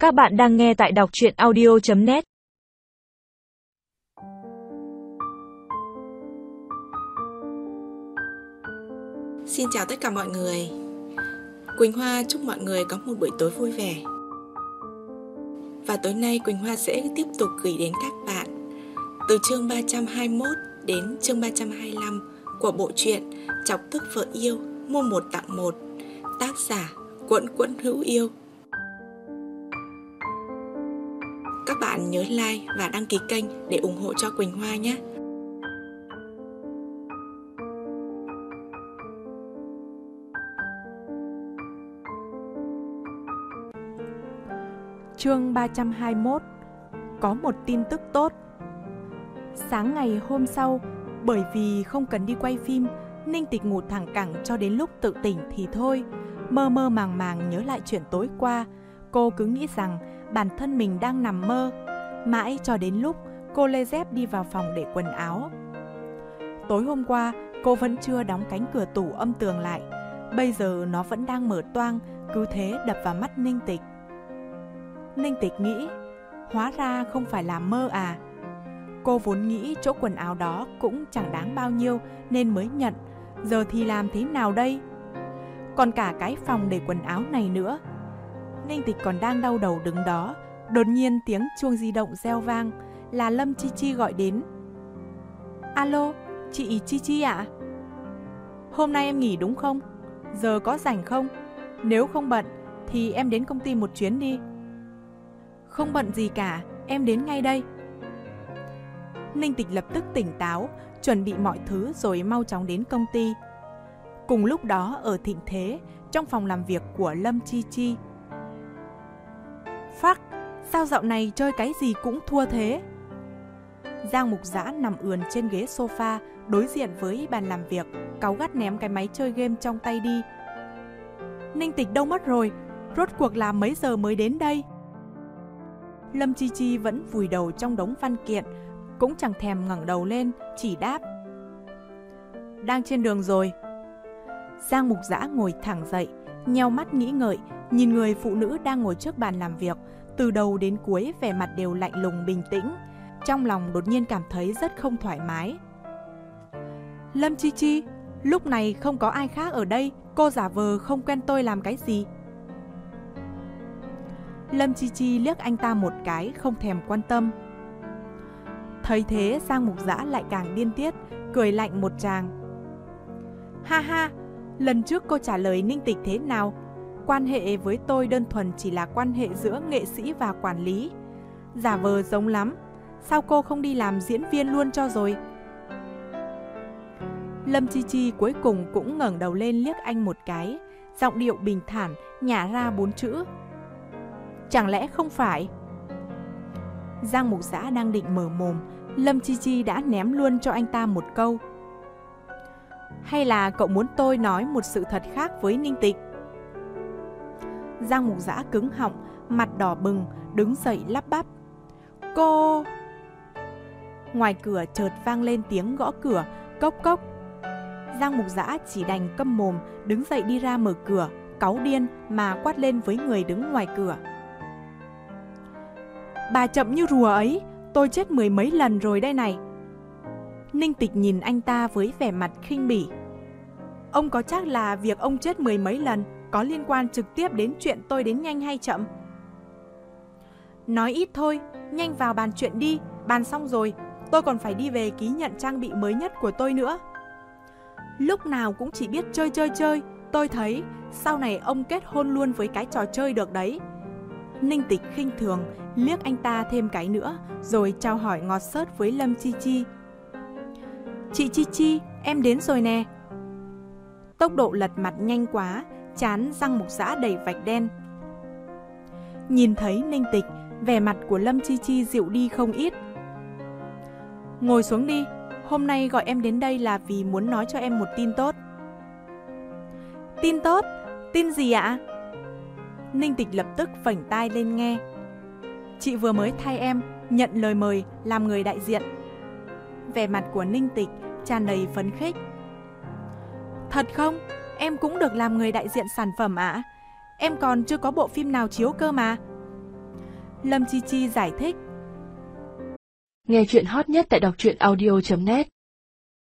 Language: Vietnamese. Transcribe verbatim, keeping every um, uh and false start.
Các bạn đang nghe tại đọc truyện audio chấm net. Xin chào tất cả mọi người. Quỳnh Hoa chúc mọi người có một buổi tối vui vẻ. Và tối nay Quỳnh Hoa sẽ tiếp tục gửi đến các bạn từ chương ba trăm hai mươi mốt đến chương ba trăm hai mươi lăm của bộ truyện Chọc Tức Vợ Yêu Mua Một Tặng Một, tác giả Quẫn Quẫn Hữu Yêu. Các bạn nhớ like và đăng ký kênh để ủng hộ cho Quỳnh Hoa nhé. Chương ba trăm hai mươi mốt. Có một tin tức tốt. Sáng ngày hôm sau, bởi vì không cần đi quay phim, Ninh Tịch ngủ thẳng cẳng cho đến lúc tự tỉnh thì thôi. Mơ mơ màng màng nhớ lại chuyện tối qua, cô cứ nghĩ rằng bản thân mình đang nằm mơ. Mãi cho đến lúc cô lê dép đi vào phòng để quần áo. Tối hôm qua, cô vẫn chưa đóng cánh cửa tủ âm tường lại. Bây giờ nó vẫn đang mở toang, cứ thế đập vào mắt Ninh Tịch. Ninh Tịch nghĩ, hóa ra không phải là mơ à. Cô vốn nghĩ chỗ quần áo đó cũng chẳng đáng bao nhiêu nên mới nhận. Giờ thì làm thế nào đây? Còn cả cái phòng để quần áo này nữa. Ninh Tịch còn đang đau đầu đứng đó, đột nhiên tiếng chuông di động reo vang, là Lâm Chi Chi gọi đến. Alo, chị Chi Chi ạ? Hôm nay em nghỉ đúng không? Giờ có rảnh không? Nếu không bận thì em đến công ty một chuyến đi. Không bận gì cả, em đến ngay đây. Ninh Tịch lập tức tỉnh táo, chuẩn bị mọi thứ rồi mau chóng đến công ty. Cùng lúc đó ở Thịnh Thế, trong phòng làm việc của Lâm Chi Chi. Phắc, sao dạo này chơi cái gì cũng thua thế? Giang Mục Dã nằm ườn trên ghế sofa đối diện với bàn làm việc, cáu gắt ném cái máy chơi game trong tay đi. Ninh Tịch đâu mất rồi? Rốt cuộc là mấy giờ mới đến đây? Lâm Chi Chi vẫn vùi đầu trong đống văn kiện, cũng chẳng thèm ngẩng đầu lên, chỉ đáp. Đang trên đường rồi. Giang Mục Dã ngồi thẳng dậy, nheo mắt nghĩ ngợi, nhìn người phụ nữ đang ngồi trước bàn làm việc, từ đầu đến cuối vẻ mặt đều lạnh lùng bình tĩnh. Trong lòng đột nhiên cảm thấy rất không thoải mái. Lâm Chi Chi, lúc này không có ai khác ở đây, cô giả vờ không quen tôi làm cái gì? Lâm Chi Chi liếc anh ta một cái, không thèm quan tâm. Thấy thế, Giang Mục Dã lại càng điên tiết, cười lạnh một tràng. Ha ha, lần trước cô trả lời Ninh Tịch thế nào? Quan hệ với tôi đơn thuần chỉ là quan hệ giữa nghệ sĩ và quản lý. Giả vờ giống lắm, sao cô không đi làm diễn viên luôn cho rồi? Lâm Chi Chi cuối cùng cũng ngẩng đầu lên liếc anh một cái, giọng điệu bình thản, nhả ra bốn chữ. Chẳng lẽ không phải? Giang Mục Dã đang định mở mồm, Lâm Chi Chi đã ném luôn cho anh ta một câu. Hay là cậu muốn tôi nói một sự thật khác với Ninh Tịch? Giang Mục Dã cứng họng, mặt đỏ bừng, đứng dậy lắp bắp. Cô... Ngoài cửa chợt vang lên tiếng gõ cửa, cốc cốc. Giang Mục Dã chỉ đành câm mồm, đứng dậy đi ra mở cửa, cáu điên mà quát lên với người đứng ngoài cửa. Bà chậm như rùa ấy, tôi chết mười mấy lần rồi đây này. Ninh Tịch nhìn anh ta với vẻ mặt khinh bỉ. Ông có chắc là việc ông chết mười mấy lần có liên quan trực tiếp đến chuyện tôi đến nhanh hay chậm? Nói ít thôi, nhanh vào bàn chuyện đi, bàn xong rồi, tôi còn phải đi về ký nhận trang bị mới nhất của tôi nữa. Lúc nào cũng chỉ biết chơi chơi chơi, tôi thấy sau này ông kết hôn luôn với cái trò chơi được đấy. Ninh Tịch khinh thường, liếc anh ta thêm cái nữa, rồi chào hỏi ngọt xớt với Lâm Chi Chi. Chị Chi Chi, em đến rồi nè. Tốc độ lật mặt nhanh quá, trán Giang Mục Dã đầy vạch đen. Nhìn thấy Ninh Tịch, vẻ mặt của Lâm Chi Chi dịu đi không ít. Ngồi xuống đi, hôm nay gọi em đến đây là vì muốn nói cho em một tin tốt. Tin tốt? Tin gì ạ? Ninh Tịch lập tức phẩy tai lên nghe. Chị vừa mới thay em nhận lời mời làm người đại diện. Vẻ mặt của Ninh Tịch tràn đầy phấn khích. Thật không? Em cũng được làm người đại diện sản phẩm ạ? À? Em còn chưa có bộ phim nào chiếu cơ mà. Lâm Chi Chi giải thích. Nghe chuyện hot nhất tại đọc truyện audio chấm net.